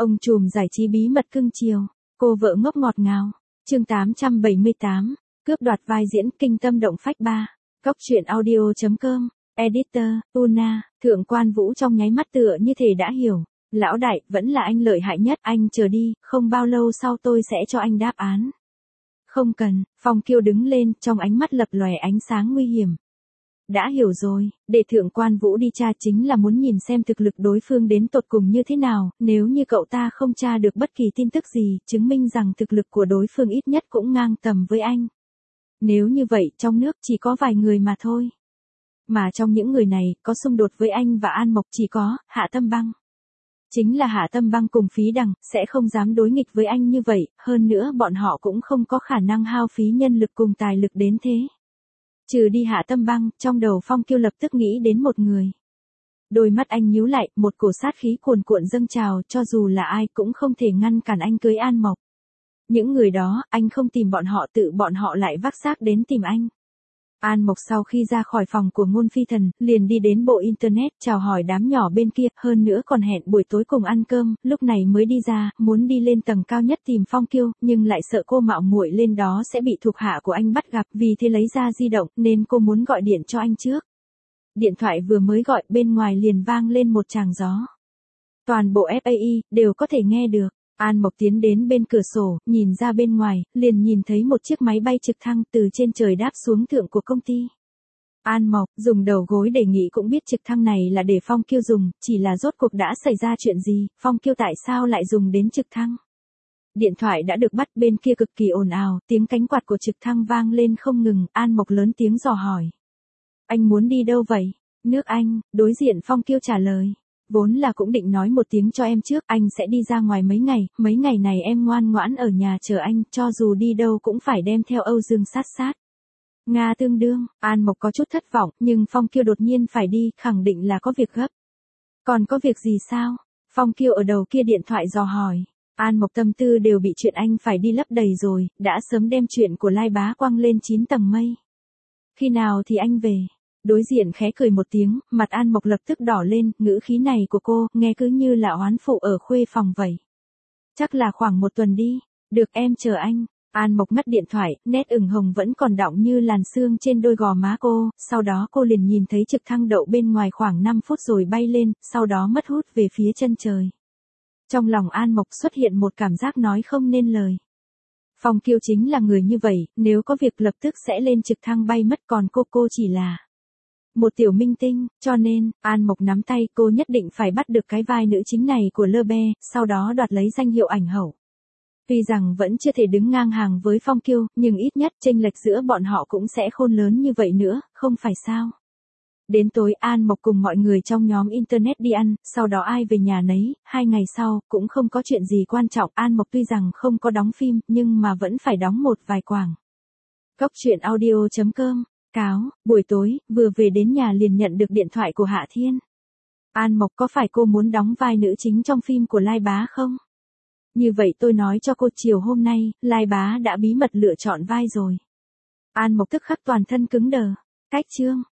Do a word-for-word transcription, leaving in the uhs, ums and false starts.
Ông trùm giải trí bí mật cưng chiều, cô vợ ngốc ngọt ngào. Chương tám trăm bảy mươi tám, cướp đoạt vai diễn kinh tâm động phách ba. Cóc truyện audio chấm com, editor, Una, thượng quan Vũ trong nháy mắt tựa như thể đã hiểu. Lão đại, vẫn là anh lợi hại nhất, anh chờ đi, không bao lâu sau tôi sẽ cho anh đáp án. Không cần, Phong Kiêu đứng lên, trong ánh mắt lập lòe ánh sáng nguy hiểm. Đã hiểu rồi, để thượng quan Vũ đi tra chính là muốn nhìn xem thực lực đối phương đến tột cùng như thế nào, nếu như cậu ta không tra được bất kỳ tin tức gì, chứng minh rằng thực lực của đối phương ít nhất cũng ngang tầm với anh. Nếu như vậy, trong nước chỉ có vài người mà thôi. Mà trong những người này, có xung đột với anh và An Mộc chỉ có, Hạ Tâm Băng. Chính là Hạ Tâm Băng cùng Phí Đằng, sẽ không dám đối nghịch với anh như vậy, hơn nữa bọn họ cũng không có khả năng hao phí nhân lực cùng tài lực đến thế. Trừ đi Hạ Tâm Băng, trong đầu Phong Kiêu lập tức nghĩ đến một người. Đôi mắt anh nhíu lại, một cổ sát khí cuồn cuộn dâng trào, cho dù là ai cũng không thể ngăn cản anh cưới An Mộc. Những người đó, anh không tìm bọn họ tự bọn họ lại vác xác đến tìm anh. An Mộc sau khi ra khỏi phòng của Ngôn Phi Thần, liền đi đến bộ Internet chào hỏi đám nhỏ bên kia, hơn nữa còn hẹn buổi tối cùng ăn cơm, lúc này mới đi ra, muốn đi lên tầng cao nhất tìm Phong Kiêu, nhưng lại sợ cô mạo muội lên đó sẽ bị thuộc hạ của anh bắt gặp, vì thế lấy ra di động, nên cô muốn gọi điện cho anh trước. Điện thoại vừa mới gọi, bên ngoài liền vang lên một tràng gió. Toàn bộ ép a i, đều có thể nghe được. An Mộc tiến đến bên cửa sổ, nhìn ra bên ngoài, liền nhìn thấy một chiếc máy bay trực thăng từ trên trời đáp xuống thượng của công ty. An Mộc, dùng đầu gối đề nghị cũng biết trực thăng này là để Phong Kiêu dùng, chỉ là rốt cuộc đã xảy ra chuyện gì, Phong Kiêu tại sao lại dùng đến trực thăng. Điện thoại đã được bắt, bên kia cực kỳ ồn ào, tiếng cánh quạt của trực thăng vang lên không ngừng, An Mộc lớn tiếng dò hỏi. Anh muốn đi đâu vậy? Nước Anh, đối diện Phong Kiêu trả lời. Vốn là cũng định nói một tiếng cho em trước, anh sẽ đi ra ngoài mấy ngày, mấy ngày này em ngoan ngoãn ở nhà chờ anh, cho dù đi đâu cũng phải đem theo Âu Dương sát sát. Nga tương đương, An Mộc có chút thất vọng, nhưng Phong Kiêu đột nhiên phải đi, khẳng định là có việc gấp. Còn có việc gì sao? Phong Kiêu ở đầu kia điện thoại dò hỏi. An Mộc tâm tư đều bị chuyện anh phải đi lấp đầy rồi, đã sớm đem chuyện của Lai Bá quăng lên chín tầng mây. Khi nào thì anh về? Đối diện khẽ cười một tiếng, mặt An Mộc lập tức đỏ lên, ngữ khí này của cô, nghe cứ như là oán phụ ở khuê phòng vậy. Chắc là khoảng một tuần đi, được em chờ anh. An Mộc ngắt điện thoại, nét ửng hồng vẫn còn đọng như làn sương trên đôi gò má cô, sau đó cô liền nhìn thấy trực thăng đậu bên ngoài khoảng năm phút rồi bay lên, sau đó mất hút về phía chân trời. Trong lòng An Mộc xuất hiện một cảm giác nói không nên lời. Phong Kiêu chính là người như vậy, nếu có việc lập tức sẽ lên trực thăng bay mất, còn cô cô chỉ là một tiểu minh tinh, cho nên, An Mộc nắm tay, cô nhất định phải bắt được cái vai nữ chính này của Lơ Be, sau đó đoạt lấy danh hiệu ảnh hậu. Tuy rằng vẫn chưa thể đứng ngang hàng với Phong Kiêu, nhưng ít nhất chênh lệch giữa bọn họ cũng sẽ khôn lớn như vậy nữa, không phải sao? Đến tối An Mộc cùng mọi người trong nhóm Internet đi ăn, sau đó ai về nhà nấy, hai ngày sau, cũng không có chuyện gì quan trọng, An Mộc tuy rằng không có đóng phim, nhưng mà vẫn phải đóng một vài quảng. Cóc truyện audio chấm com. Cáo, buổi tối, vừa về đến nhà liền nhận được điện thoại của Hạ Thiên. An Mộc, có phải cô muốn đóng vai nữ chính trong phim của Lai Bá không? Như vậy tôi nói cho cô, chiều hôm nay, Lai Bá đã bí mật lựa chọn vai rồi. An Mộc tức khắc toàn thân cứng đờ. Cách chương,